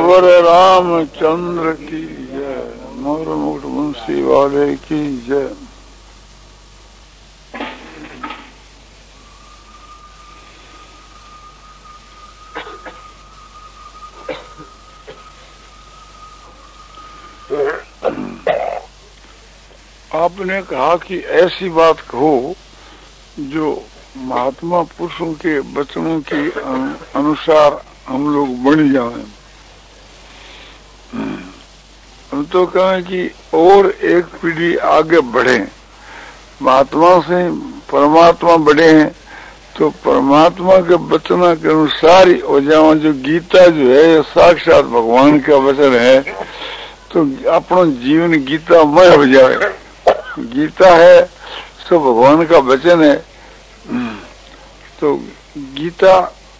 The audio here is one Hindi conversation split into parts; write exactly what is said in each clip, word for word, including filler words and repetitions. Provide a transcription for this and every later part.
सियावर रामचंद्र की जय, मोर मुकुट मुंशी वाले की जय। आपने कहा कि ऐसी बात कहो जो महात्मा पुरुषों के वचनों के अनुसार हम लोग बन जाएं। हम तो कहें कि और एक पीढ़ी आगे बढ़े, महात्मा से परमात्मा बढ़े हैं तो परमात्मा के वचनों के अनुसार ही हो जाओ। जो गीता जो है साक्षात भगवान का वचन है, तो अपना जीवन गीता मय हो जाए। गीता है सो भगवान का वचन है, तो गीता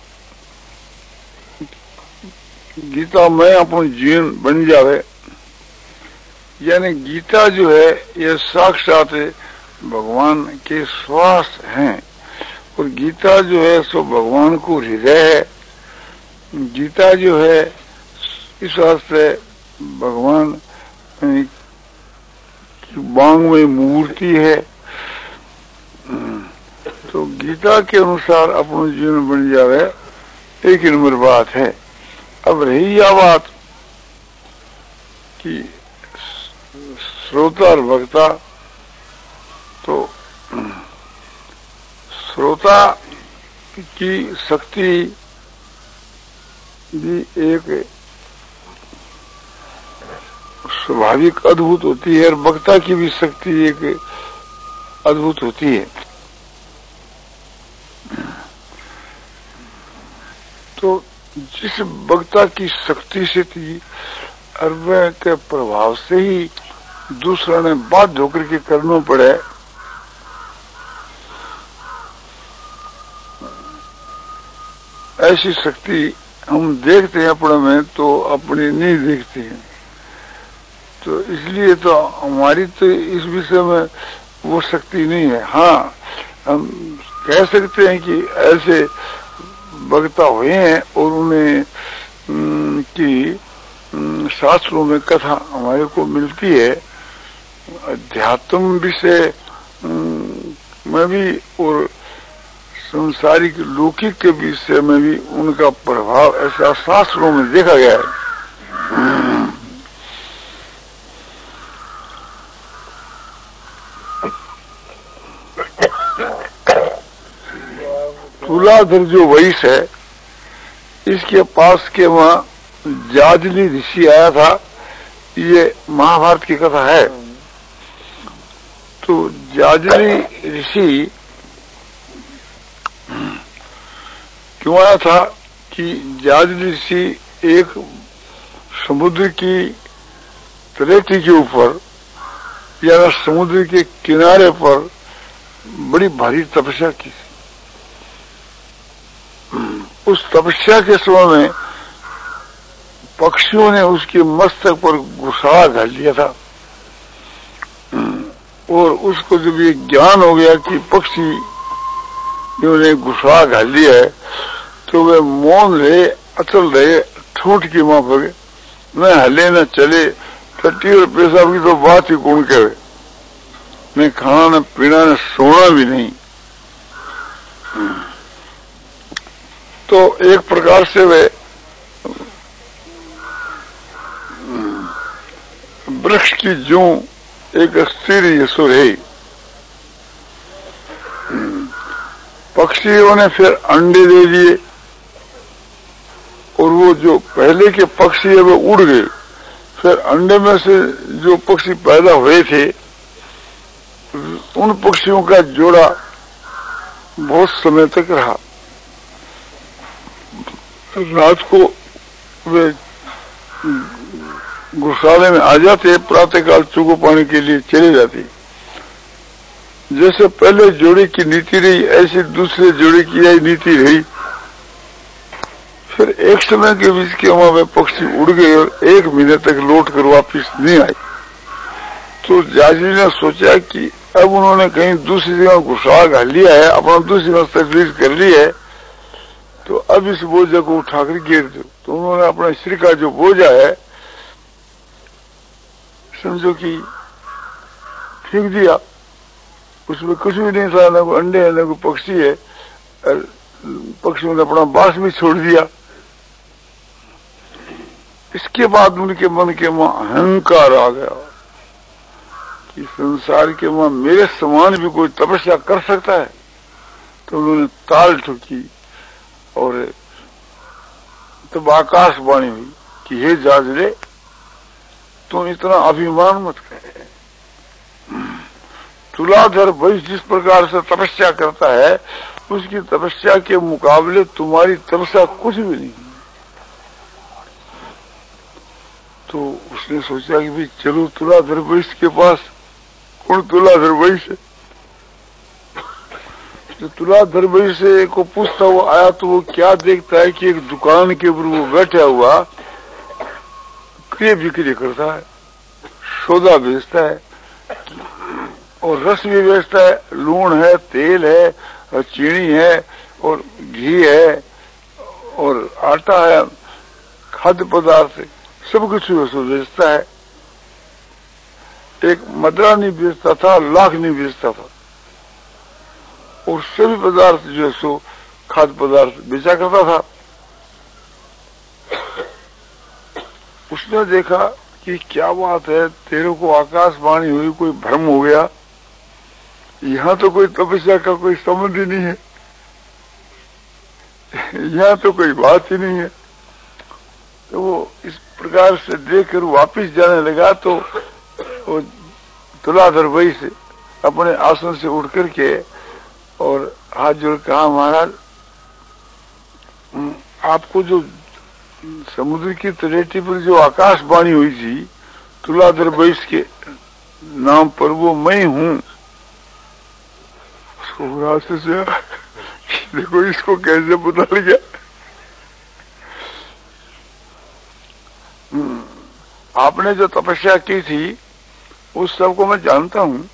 गीता में अपना जीवन बन जावे। यानी गीता जो है ये साक्षात भगवान के श्वास हैं, और गीता जो है सो भगवान को हृदय है। गीता जो है इस वास्ते भगवान बांग में मूर्ति है। तो गीता के अनुसार अपना जीवन बन जावे, एक नंबर बात है। अब रही यह बात कि श्रोता और वक्ता, तो श्रोता की शक्ति भी एक स्वाभाविक अद्भुत होती है, और वक्ता की भी शक्ति एक अद्भुत होती है। तो जिस वक्ता की शक्ति से थी और वह के प्रभाव से ही दूसरा ने बाध्य होकर के करना पड़े, ऐसी शक्ति हम देखते हैं अपने में, तो अपनी नहीं देखते हैं। तो इसलिए तो हमारी तो इस विषय में वो शक्ति नहीं है। हाँ, हम कह सकते हैं कि ऐसे वक्ता हुए हैं और उन्हें की शास्त्रों में कथा हमारे को मिलती है। अध्यात्म विषय में भी और संसारिक लौकिक के विषय में भी उनका प्रभाव ऐसा शास्त्रों में देखा गया है। तुलाधर जो वैश्य है, इसके पास के वहां जाजली ऋषि आया था। ये महाभारत की कथा है। तो जाजली ऋषि क्यों आया था कि जाजली ऋषि एक समुद्र की तलेटी के ऊपर या समुद्र के किनारे पर बड़ी भारी तपस्या की। उस तपस्या के समय में पक्षियों ने उसके मस्तक पर घुसा घाल लिया था, और उसको जब ये ज्ञान हो गया कि पक्षी इन्होंने घुसा घाल लिया है, तो वे मौन रहे, अचल रहे, ठूठ की मां पर न हले न चले। टट्टी और पेशाब की तो बात ही कौन कहे, न खाना न पीना न सोना भी नहीं। तो एक प्रकार से वे वृक्ष की जूं एक स्थिर यशो रही। पक्षियों ने फिर अंडे दे दिए, और वो जो पहले के पक्षी है वो उड़ गए। फिर अंडे में से जो पक्षी पैदा हुए थे, उन पक्षियों का जोड़ा बहुत समय तक रहा। रात को वे गौशाले में आ जाते, प्रातःकाल चुगो पाने के लिए चले जाते। जैसे पहले जोड़ी की नीति रही, ऐसे दूसरे जोड़ी की यही नीति रही। फिर एक समय के बीच के वहां वे पक्षी उड़ गए और एक महीने तक लौट कर वापिस नहीं आए। तो जाजी ने सोचा कि अब उन्होंने कहीं दूसरी जगह घुसा घाल लिया है, अपना दूसरी जगह तकलीफ कर ली है, तो अब इस बोझ को उठाकर गिर दो। तो उन्होंने अपने सिर का जो बोझा है समझो कि फेंक दिया, उसमें कुछ भी नहीं था, न कोई अंडे है न कोई पक्षी है, और पक्षियों ने अपना बास भी छोड़ दिया। इसके बाद उनके मन के मां अहंकार आ गया कि संसार के मां मेरे समान भी कोई तपस्या कर सकता है। तो उन्होंने ताल ठोकी और तब आकाशवाणी हुई कि हे जाजरे, तुम इतना अभिमान मत कर। तुलाधर वैश्य जिस प्रकार से तपस्या करता है उसकी तपस्या के मुकाबले तुम्हारी तपस्या कुछ भी नहीं। तो उसने सोचा कि भाई चलो तुलाधर वैश्य के पास। कौन तुलाधर वैश्य? तो तुलाधर वैश्य को पूछता हुआ आया तो वो क्या देखता है कि एक दुकान के ऊपर वो बैठा हुआ क्रय बिक्री करता है, सौदा बेचता है और रस भी बेचता है, लूण है, तेल है, और चीनी है, और घी है, और आटा है, खाद्य पदार्थ है, सब कुछ वो बेचता है। एक मदरा नहीं बेचता था, लाख नहीं बेचता था, और सभी पदार्थ जो है सो खाद्य पदार्थ बेचा करता था। उसने देखा कि क्या बात है, तेरे को आकाशवाणी हुई, कोई भ्रम हो गया, यहाँ तो कोई तपस्या का कोई संबंध ही नहीं है, यहाँ तो कोई बात ही नहीं है। तो वो इस प्रकार से देखकर वापिस जाने लगा तो वो तुलाधर वही से अपने आसन से उठ करके और हाथ जोड़ कहा, महाराज आपको जो समुद्र की तलेटी पर जो आकाशवाणी हुई थी तुलाधर वैश्य के नाम पर, वो मैं हूँ। उसको से देखो इसको कैसे पता लग गया। आपने जो तपस्या की थी उस सबको मैं जानता हूँ।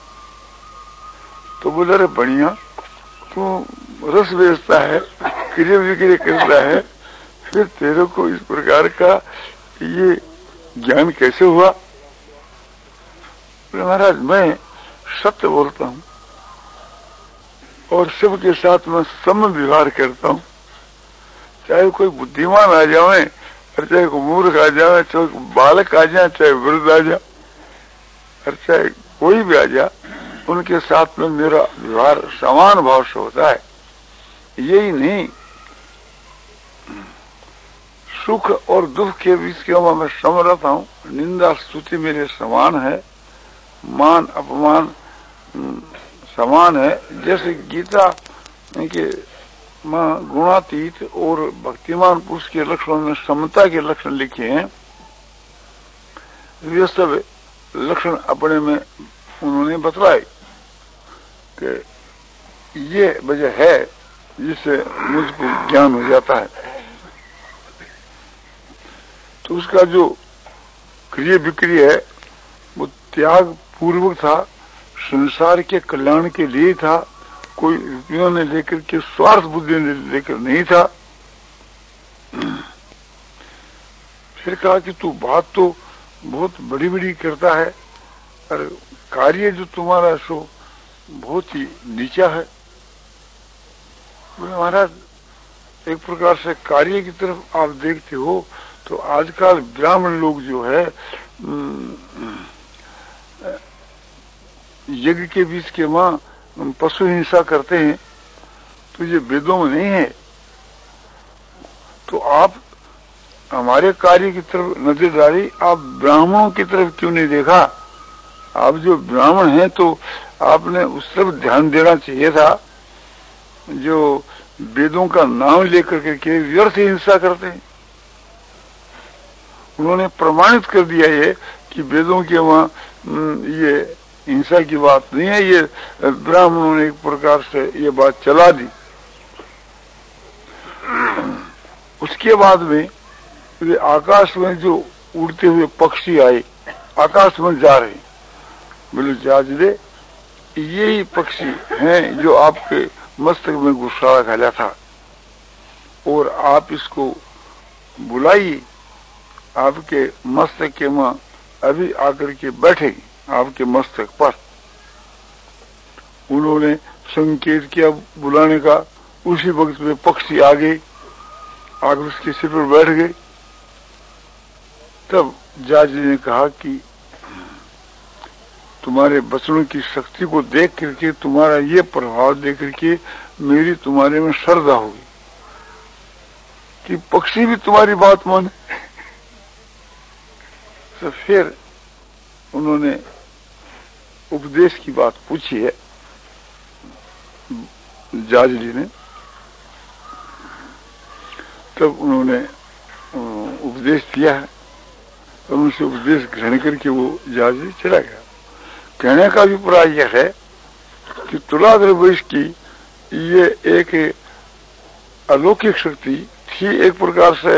तो बोले रे बढ़िया, तू रस बेचता है, क्रिया विक्रिया करता है, फिर तेरे को इस प्रकार का ये ज्ञान कैसे हुआ? महाराज मैं सत्य बोलता हूँ और सबके साथ मैं सम व्यवहार करता हूँ, चाहे कोई बुद्धिमान आ जाए और चाहे कोई मूर्ख आ जाए, चाहे बालक आ जाए, चाहे वृद्ध आ जाए, और चाहे कोई भी आ जाए, उनके साथ में मेरा व्यवहार समान भाव से होता है। यही नहीं, सुख और दुख के बीच के मैं सम रहता हूँ, निंदा स्तुति मेरे समान है, मान अपमान समान है। जैसे गीता के गुणातीत और भक्तिमान पुरुष के लक्षणों में समता के लक्षण लिखे हैं, वे सब लक्षण अपने में उन्होंने बतलाए कि ये वजह है जिससे मुझको ज्ञान हो जाता है। तो उसका जो क्रिया विक्रिय है वो त्याग पूर्वक था, संसार के कल्याण के लिए था, कोई रुपयों ने लेकर के स्वार्थ बुद्धि ने लेकर नहीं था। फिर कहा कि तू बात तो बहुत बड़ी बड़ी करता है और कार्य जो तुम्हारा सो बहुत ही नीचा है। महाराज एक प्रकार से कार्य की तरफ आप देखते हो तो आजकल ब्राह्मण लोग जो है यज्ञ के बीच के मां पशु हिंसा करते हैं, तो ये वेदों में नहीं है। तो आप हमारे कार्य की तरफ नजर डाली, आप ब्राह्मणों की तरफ क्यों नहीं देखा? आप जो ब्राह्मण हैं तो आपने उस तरफ ध्यान देना चाहिए था जो वेदों का नाम लेकर के व्यर्थ हिंसा करते हैं। उन्होंने प्रमाणित कर दिया ये कि वेदों के वहां ये हिंसा की बात नहीं है, ये ब्राह्मणों ने एक प्रकार से ये बात चला दी। उसके बाद में वे आकाश में जो उड़ते हुए पक्षी आए, आकाश में जा रहे, बोले जाजरे यही पक्षी हैं जो आपके मस्तक में गुस्सा घाला था और आप इसको बुलाइए, आपके मस्तक के मां अभी आकर के बैठेगी आपके मस्तक पर। उन्होंने संकेत किया बुलाने का, उसी वक्त में पक्षी आ गए, आकर उसके सिर पर बैठ गए। तब जाजी ने कहा कि तुम्हारे वचनों की शक्ति को देख करके, तुम्हारा ये प्रभाव देख करके मेरी तुम्हारे में श्रद्धा होगी कि पक्षी भी तुम्हारी बात माने। तो फिर उन्होंने उपदेश की बात पूछी है जाज जी ने। तब उन्होंने उपदेश दिया है और उनसे उपदेश ग्रहण करके वो जाज जी चला गया। कहने का अभिप्राय यह है कि तुलाधर वैश्य की ये एक अलौकिक शक्ति थी, एक प्रकार से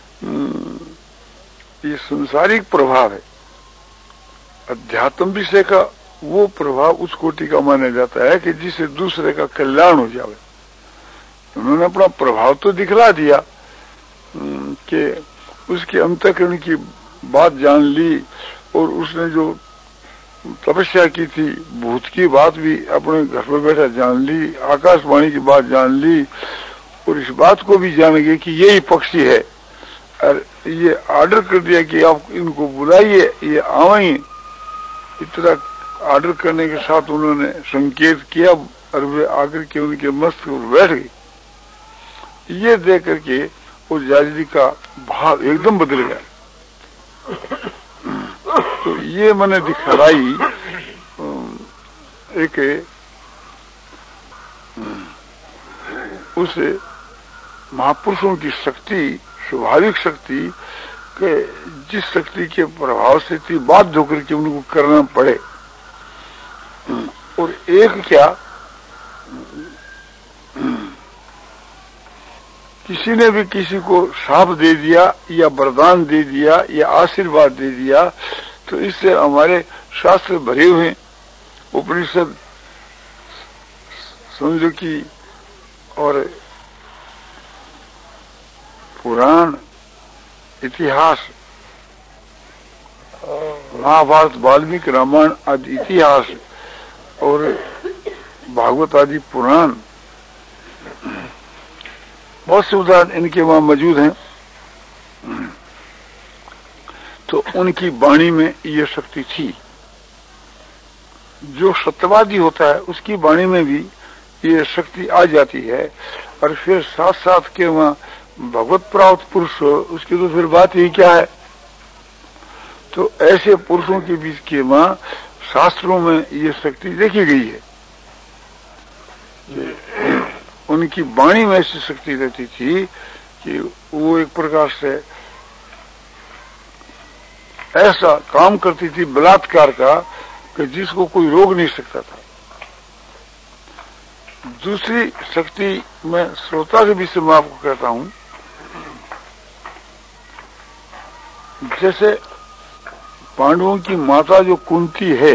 ये संसारिक प्रभाव है। अध्यात्म विषय का वो प्रभाव उस कोटि का माना जाता है कि जिससे दूसरे का कल्याण हो जाए। उन्होंने अपना प्रभाव तो दिखला दिया कि उसके अंतःकरण की बात जान ली, और उसने जो तपस्या की थी भूत की बात भी अपने घर में बैठा जान ली, आकाशवाणी की बात जान ली, और इस बात को भी जान गए कि यही पक्षी है। और ये ऑर्डर कर दिया कि आप इनको बुलाइए, ये आवें। इतना ऑर्डर करने के साथ उन्होंने संकेत किया और वे आकर के उनके मस्तक पर बैठ गए। ये देख करके उस जाजी का भाव एकदम बदल गया। तो ये मैंने दिखलाई एक उस महापुरुषों की शक्ति, स्वाभाविक शक्ति के, जिस शक्ति के प्रभाव से थी बाध्य होकर के उनको करना पड़े। और एक क्या, किसी ने भी किसी को शाप दे दिया या वरदान दे दिया या आशीर्वाद दे दिया, तो इससे हमारे शास्त्र भरे हुए, उपनिषद समझो कि और पुराण, इतिहास, महाभारत, वाल्मीकि रामायण आदि इतिहास और भागवत आदि पुराण, बहुत से उदाहरण इनके वहां मौजूद हैं। तो उनकी वाणी में ये शक्ति थी। जो सत्यवादी होता है उसकी वाणी में भी ये शक्ति आ जाती है। और फिर साथ साथ के वहां भगवत प्राप्त पुरुष, उसकी तो फिर बात ही क्या है। तो ऐसे पुरुषों के बीच के वहां शास्त्रों में ये शक्ति देखी गई है। उनकी वाणी में ऐसी शक्ति रहती थी कि वो एक प्रकार से ऐसा काम करती थी बलात्कार का कि जिसको कोई रोक नहीं सकता था। दूसरी शक्ति मैं श्रोता के विषय में आपको कहता हूं। जैसे पांडवों की माता जो कुंती है,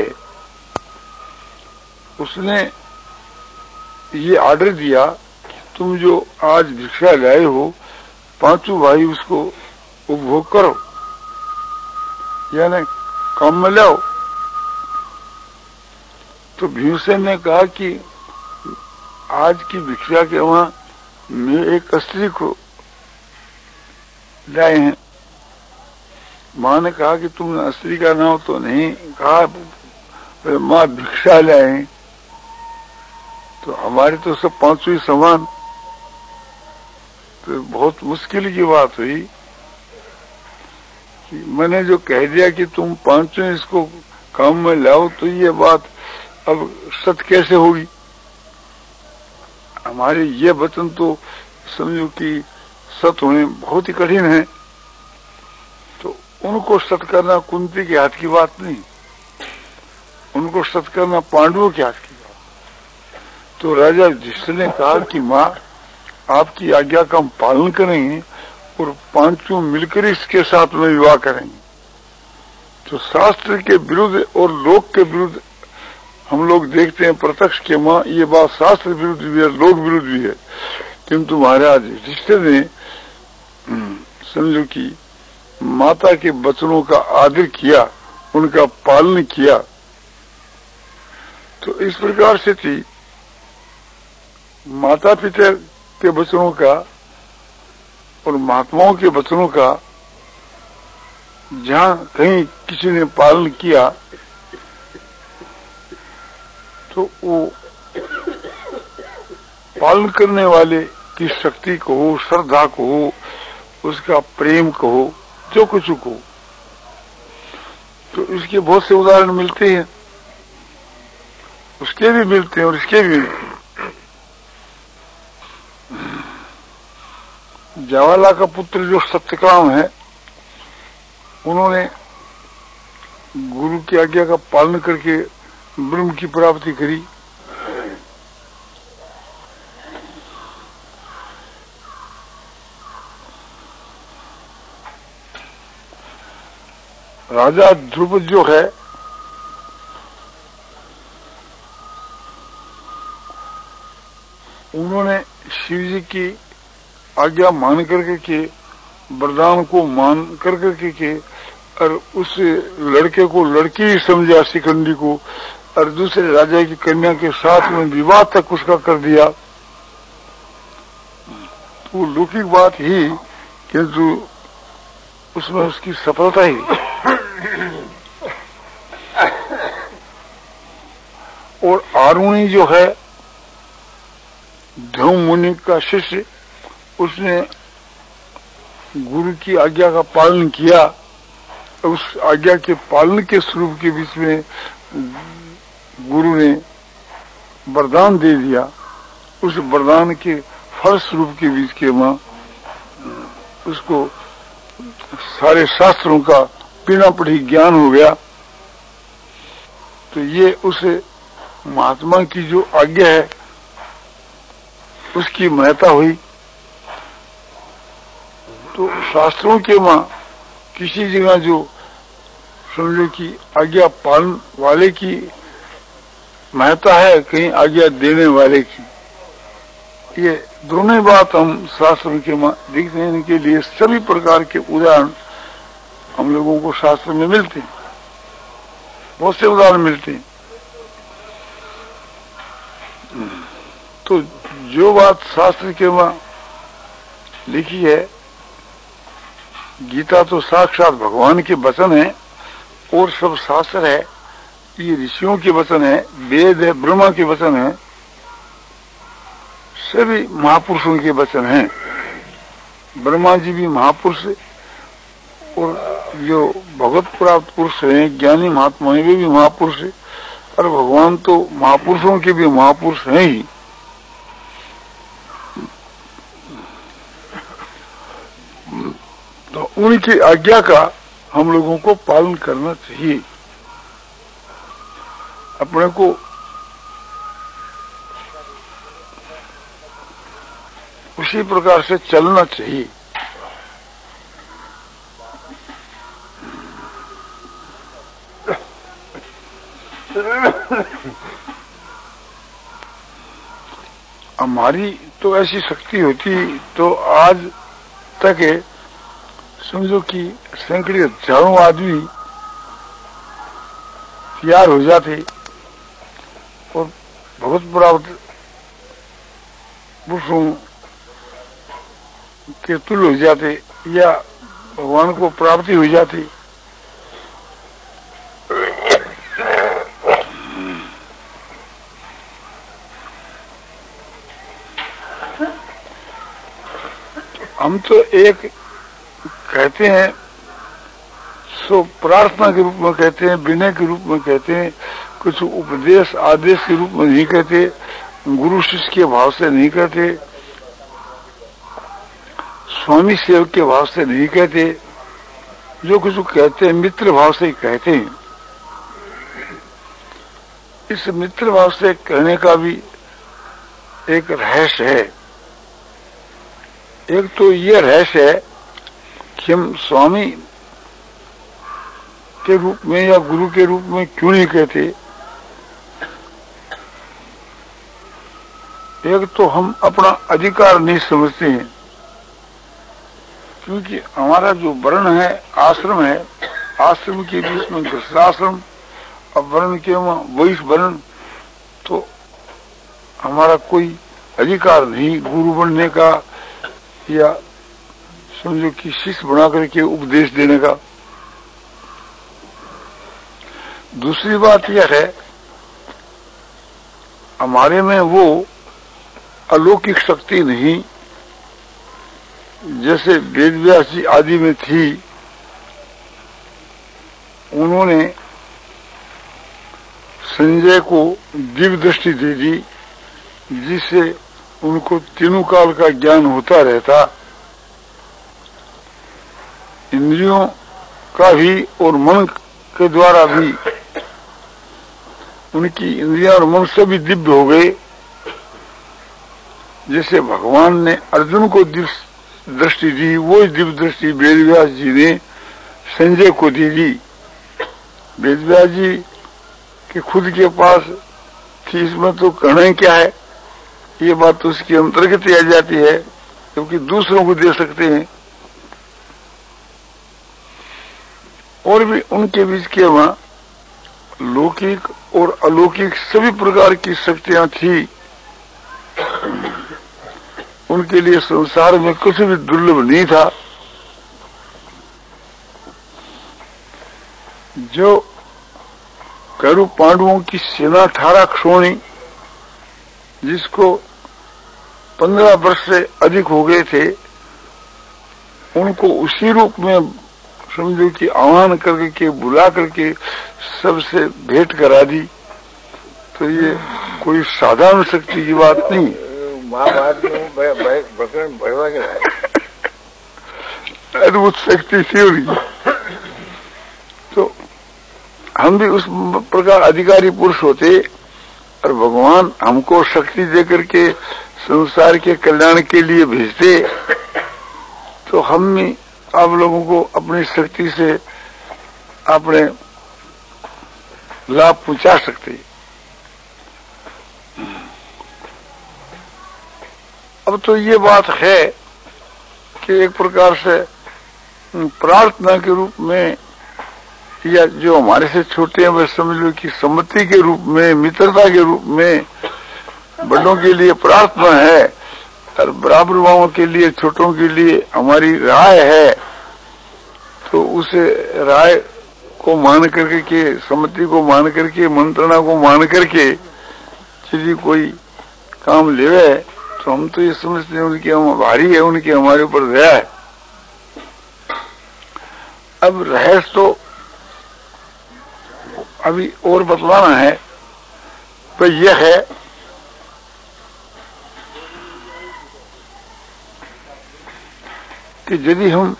उसने ये ऑर्डर दिया कि तुम जो आज भिक्षा लाए हो, पांचों भाई उसको उपभोग करो, यानी काम में लाओ। तो भीमसेन ने कहा कि आज की भिक्षा के वहां मैं एक स्त्री को लाए हैं। मां ने कहा कि तुमने स्त्री का नाम तो नहीं कहा, मां भिक्षा लाए। तो हमारे तो सब पांचों ही समान। तो बहुत मुश्किल की बात हुई कि मैंने जो कह दिया कि तुम पांचों इसको काम में लाओ, तो ये बात अब सत्य कैसे होगी। हमारे ये वचन तो समझो कि सत्य होने बहुत ही कठिन है। तो उनको सत्य करना कुंती के हाथ की बात नहीं, उनको सत्य करना पांडवों के हाथ की बात। तो राजा युधिष्ठिर ने कहा कि मां, आपकी आज्ञा का हम पालन करेंगे और पांचों मिलकर इसके साथ में विवाह करेंगे। तो शास्त्र के विरुद्ध और लोक के विरुद्ध हम लोग देखते हैं प्रत्यक्ष के मां ये बात शास्त्र विरुद्ध भी है, लोक विरुद्ध भी है। किंतु महाराज युधिष्ठिर ने समझो कि माता के वचनों का आदर किया, उनका पालन किया, तो इस प्रकार से थी माता पिता के वचनों का और महात्माओं के वचनों का जहां कहीं किसी ने पालन किया तो वो पालन करने वाले की शक्ति को हो, श्रद्धा को हो, उसका प्रेम को हो, जो कुछ को, तो इसके बहुत से उदाहरण मिलते हैं, उसके भी मिलते हैं और इसके भी मिलते हैं। जवाला का पुत्र जो सत्यकाम है, उन्होंने गुरु की आज्ञा का पालन करके ब्रह्म की प्राप्ति करी। राजा ध्रुव जो है, उन्होंने शिव जी की आज्ञा मान करके के, वरदान को मान करके के, और उस लड़के को लड़की ही समझा, शिखंडी को, और दूसरे राजा की कन्या के साथ में विवाह तक उसका कर दिया। तो लौकिक बात ही, किंतु उसमें उसकी सफलता ही। और आरुणी जो है, ध्रुव मुनि का शिष्य, उसने गुरु की आज्ञा का पालन किया। उस आज्ञा के पालन के स्वरूप के बीच में गुरु ने वरदान दे दिया। उस वरदान के फल स्वरूप के बीच के मां उसको सारे शास्त्रों का बिना पढ़ी ज्ञान हो गया। तो ये उस महात्मा की जो आज्ञा है उसकी महत्ता हुई। तो शास्त्रों के मां किसी जगह जो समझो कि आज्ञा पालन वाले की महत्ता है, कहीं आज्ञा देने वाले की, ये दोनों बात हम शास्त्रों के मां दिखने के लिए सभी प्रकार के उदाहरण हम लोगों को शास्त्र में मिलते हैं, बहुत से उदाहरण मिलते हैं। तो जो बात शास्त्र के मां लिखी है, गीता तो साक्षात भगवान के वचन है और सब शास्त्र है, ये ऋषियों के वचन है, वेद है, ब्रह्मा के वचन है, सभी महापुरुषों के वचन हैं। ब्रह्मा जी भी महापुरुष और जो भगवत प्राप्त पुरुष हैं, ज्ञानी महात्मा वे भी महापुरुष है, और भगवान तो महापुरुषों के भी महापुरुष हैं ही। तो उनकी आज्ञा का हम लोगों को पालन करना चाहिए, अपने को उसी प्रकार से चलना चाहिए। हमारी तो ऐसी शक्ति होती तो आज तक समझो कि सैकड़े हजारों आदमी तैयार हो जाते और भगवत प्राप्त पुरुषों के तुल्य हो जाते या भगवान को प्राप्ति हो जाती। हम तो एक कहते हैं, सो प्रार्थना के रूप में कहते हैं, विनय के रूप में कहते हैं, कुछ उपदेश आदेश के रूप में नहीं कहते, गुरु शिष्य के भाव से नहीं कहते, स्वामी सेवक के भाव से नहीं कहते, जो कुछ कहते हैं मित्र भाव से ही कहते हैं। इस मित्र भाव से कहने का भी एक रहस्य है। एक तो ये रहस्य है कि हम स्वामी के रूप में या गुरु के रूप में क्यों नहीं कहते। एक तो हम अपना अधिकार नहीं समझते हैं, क्योंकि हमारा जो वर्ण है, आश्रम है, आश्रम के बीच में गृहस्थाश्रम और वर्ण के वैश वर्ण, तो हमारा कोई अधिकार नहीं गुरु बनने का या समझो कि शिष्य बना करके उपदेश देने का। दूसरी बात यह है, हमारे में वो अलौकिक शक्ति नहीं जैसे वेद व्यास जी आदि में थी। उन्होंने संजय को दिव्य दृष्टि दे दी, जिससे उनको तीनों काल का ज्ञान होता रहता, इंद्रियों का भी और मन के द्वारा भी। उनकी इंद्रियां और मन से भी दिव्य हो गए। जैसे भगवान ने अर्जुन को दिव्य दृष्टि दी, वो दिव्य दृष्टि वेदव्यास जी ने संजय को दे दी। वेदव्यास जी के खुद के पास थी, इसमें तो कहना क्या है, ये बात तो उसके अंतर्गत आ जाती है, क्योंकि दूसरों को दे सकते हैं। और भी उनके बीच के वहां लौकिक और अलौकिक सभी प्रकार की शक्तियां थी। उनके लिए संसार में कुछ भी दुर्लभ नहीं था। जो कौरव पांडवों की सेना अठारह क्षोणी, जिसको पंद्रह वर्ष से अधिक हो गए थे, उनको उसी रूप में समझो कि आह्वान करके के बुला करके सबसे भेंट करा दी। तो ये कोई साधारण शक्ति की बात नहीं। महाभारत में भयवा के अद्भुत शक्ति थी उनकी। तो हम भी उस प्रकार अधिकारी पुरुष होते और भगवान हमको शक्ति देकर के संसार के कल्याण के लिए भेजते, तो हम भी आप लोगों को अपनी शक्ति से अपने लाभ पहुंचा सकते। अब तो ये बात है कि एक प्रकार से प्रार्थना के रूप में, या जो हमारे से छोटे हैं वे समझ लो कि सम्मति के रूप में, मित्रता के रूप में बड़ों के लिए प्रार्थना है, और बराबर भावों के लिए छोटों के लिए हमारी राय है। तो उस राय को मान करके के, सम्मति को मान करके, मंत्रणा को मान करके यदि कोई काम लेवे, तो हम तो ये समझते हैं उनकी हम भारी है, उनकी हमारे ऊपर दया है। अब रहस्य तो अभी और बतलाना है, तो यह है कि यदि हम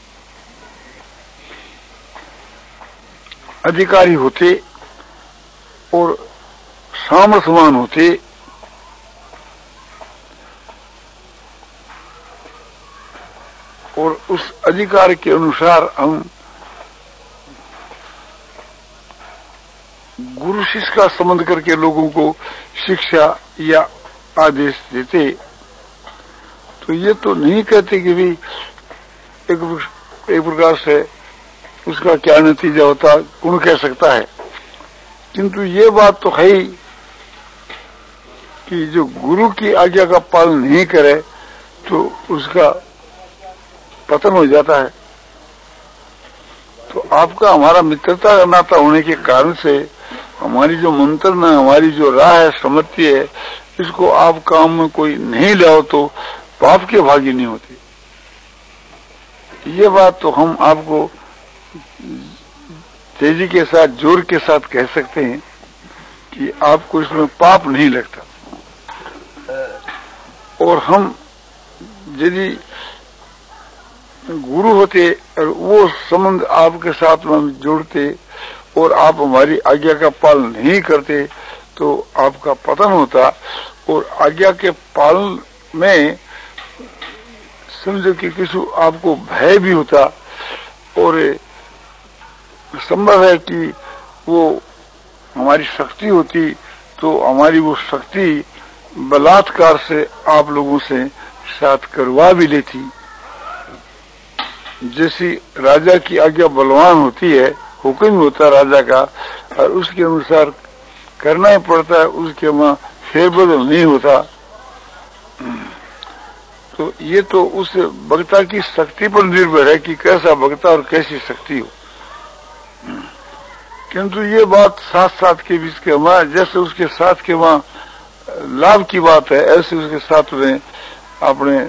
अधिकारी होते और सामर्थ्यवान होते, और उस अधिकार के अनुसार हम गुरु शिष्य का संबंध करके लोगों को शिक्षा या आदेश देते, तो ये तो नहीं कहते कि भी एक, एक प्रकार से उसका क्या नतीजा होता, कौन कह सकता है। किंतु ये बात तो है ही कि जो गुरु की आज्ञा का पालन नहीं करे तो उसका पतन हो जाता है। तो आपका हमारा मित्रता का नाता होने के कारण से हमारी जो मंत्रणा, हमारी जो राह है, सम्मति है, इसको आप काम में कोई नहीं लाओ तो पाप के भागी नहीं होती। ये बात तो हम आपको तेजी के साथ, जोर के साथ कह सकते हैं कि आपको इसमें पाप नहीं लगता। और हम यदि गुरु होते और वो संबंध आपके साथ में जोड़ते और आप हमारी आज्ञा का पालन नहीं करते तो आपका पतन होता। और आज्ञा के पालन में समझो कि किसी आपको भय भी होता, और संभव है कि वो हमारी शक्ति होती तो हमारी वो शक्ति बलात्कार से आप लोगों से साथ करवा भी लेती। जैसी राजा की आज्ञा बलवान होती है, हुक्म होता है राजा का, और उसके अनुसार करना ही पड़ता है, उसके वहां फेरबदल नहीं होता। तो ये तो उस वक्ता की शक्ति पर निर्भर है कि कैसा वक्ता और कैसी शक्ति हो। किंतु ये बात साथ साथ के बीच के वहां, जैसे उसके साथ के वहां लाभ की बात है, ऐसे उसके साथ में अपने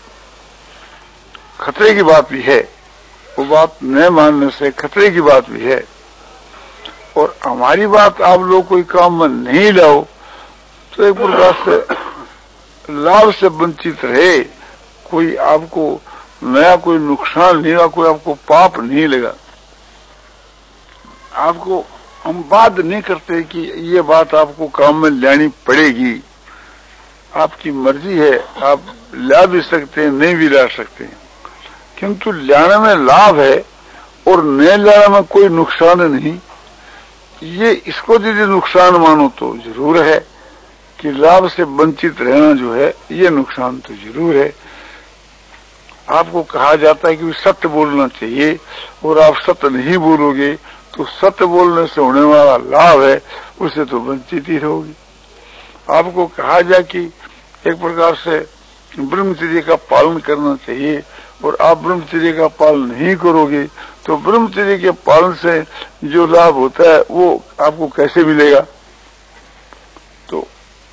खतरे की बात भी है। वो बात न मानने से खतरे की बात भी है। और हमारी बात आप लोग कोई काम में नहीं लाओ तो एक प्रकार से लाभ से वंचित रहे, कोई आपको नया कोई नुकसान नहीं होगा, कोई आपको पाप नहीं लगा। आपको हम बात नहीं करते कि ये बात आपको काम में लानी पड़ेगी, आपकी मर्जी है, आप ला भी सकते हैं, नहीं भी ला सकते हैं, किंतु लाने में लाभ है और न लाने में कोई नुकसान नहीं। ये इसको यदि नुकसान मानो तो जरूर है कि लाभ से वंचित रहना जो है ये नुकसान तो जरूर है। आपको कहा जाता है कि सत्य बोलना चाहिए और आप सत्य नहीं बोलोगे तो सत्य बोलने से होने वाला लाभ है उसे तो वंचित ही रहोगे। आपको कहा जाए कि एक प्रकार से ब्रह्मचर्य का पालन करना चाहिए और आप ब्रह्मचर्य का पालन नहीं करोगे तो ब्रह्मचर्य के पालन से जो लाभ होता है वो आपको कैसे मिलेगा। तो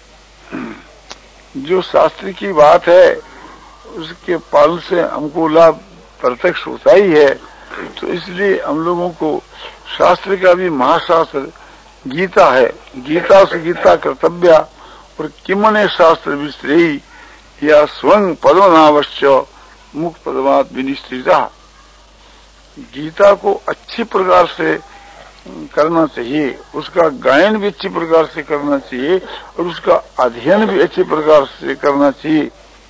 जो शास्त्र की बात है उसके पालन से हमको लाभ प्रत्यक्ष होता ही है। तो इसलिए हम लोगों को शास्त्र का भी महाशास्त्र गीता है, गीता से गीता कर्तव्य और किमने शास्त्र विश्रेयी या स्वयं पदमनावश्य मुख पदमात विनिश्चिता। गीता को अच्छी प्रकार से करना चाहिए, उसका गायन भी अच्छी प्रकार से करना चाहिए और उसका अध्ययन भी अच्छी प्रकार से करना चाहिए।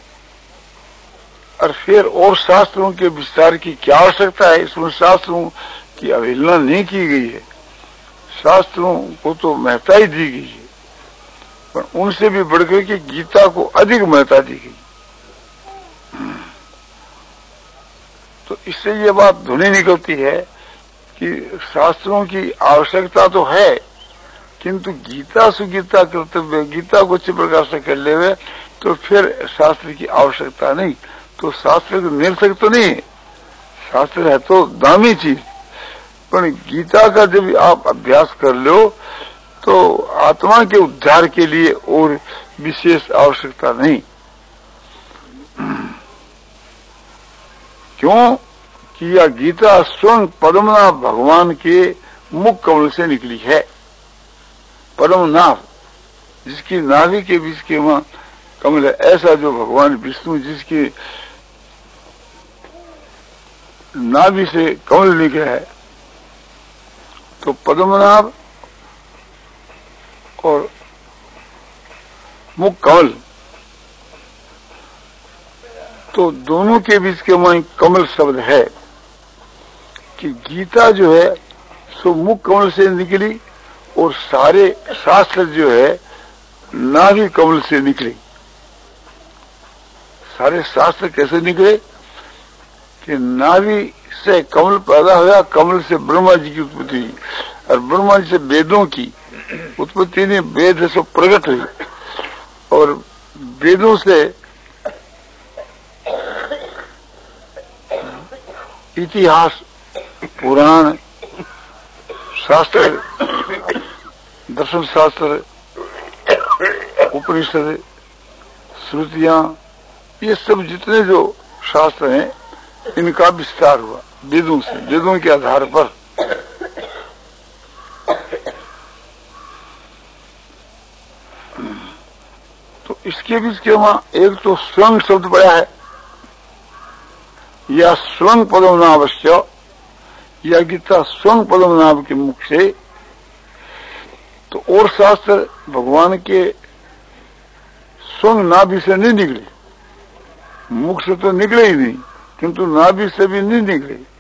और फिर और शास्त्रों के विस्तार की क्या आवश्यकता है, इसमें शास्त्रों की अवहेलना नहीं की गई है, शास्त्रों को तो महत्ता ही दी गई है, पर उनसे भी बढ़कर के गीता को अधिक महत्ता दी गई। तो इससे ये बात ध्वनि निकलती है कि शास्त्रों की आवश्यकता तो है किंतु गीता सुगीता कर्तव्य, गीता को अच्छी प्रकार से कर ले तो फिर शास्त्र की आवश्यकता नहीं। तो शास्त्र निरर्थक तो नहीं है, शास्त्र है तो दामी चीज, पर गीता का जब आप अभ्यास कर लो तो आत्मा के उद्धार के लिए और विशेष आवश्यकता नहीं। क्यों कि यह गीता स्वयं पद्मनाभ भगवान के मुख कमल से निकली है। पद्मनाभ जिसकी नाभि के बीच के वहां कमल है, ऐसा जो भगवान विष्णु जिसकी नाभि से कमल निकला है, तो पद्मनाभ और मुख कमल, तो दोनों के बीच के वहां कमल शब्द है कि गीता जो है सो मुख कमल से निकली और सारे शास्त्र जो है नाभि कमल से निकले। सारे शास्त्र कैसे निकले कि नाभि से कमल पैदा हुआ, कमल से ब्रह्मा जी की उत्पत्ति हुई और ब्रह्मा जी से वेदों की उत्पत्ति ने वेद से प्रकट हुई और वेदों से इतिहास, पुराण, शास्त्र, दर्शन शास्त्र, उपनिषद, श्रुतियां, ये सब जितने जो शास्त्र हैं इनका विस्तार हुआ वेदों से, वेदों के आधार पर। तो इसके बीच के वहां एक तो स्वयं शब्द पड़ा है या स्वयं पद्मनाभस्य, या गीता स्वयं पद्मनाभ के मुख से। तो और शास्त्र भगवान के स्वयं नाभि से नहीं निकले, मुख से तो निकले ही नहीं किंतु नाभि से भी नहीं निकले।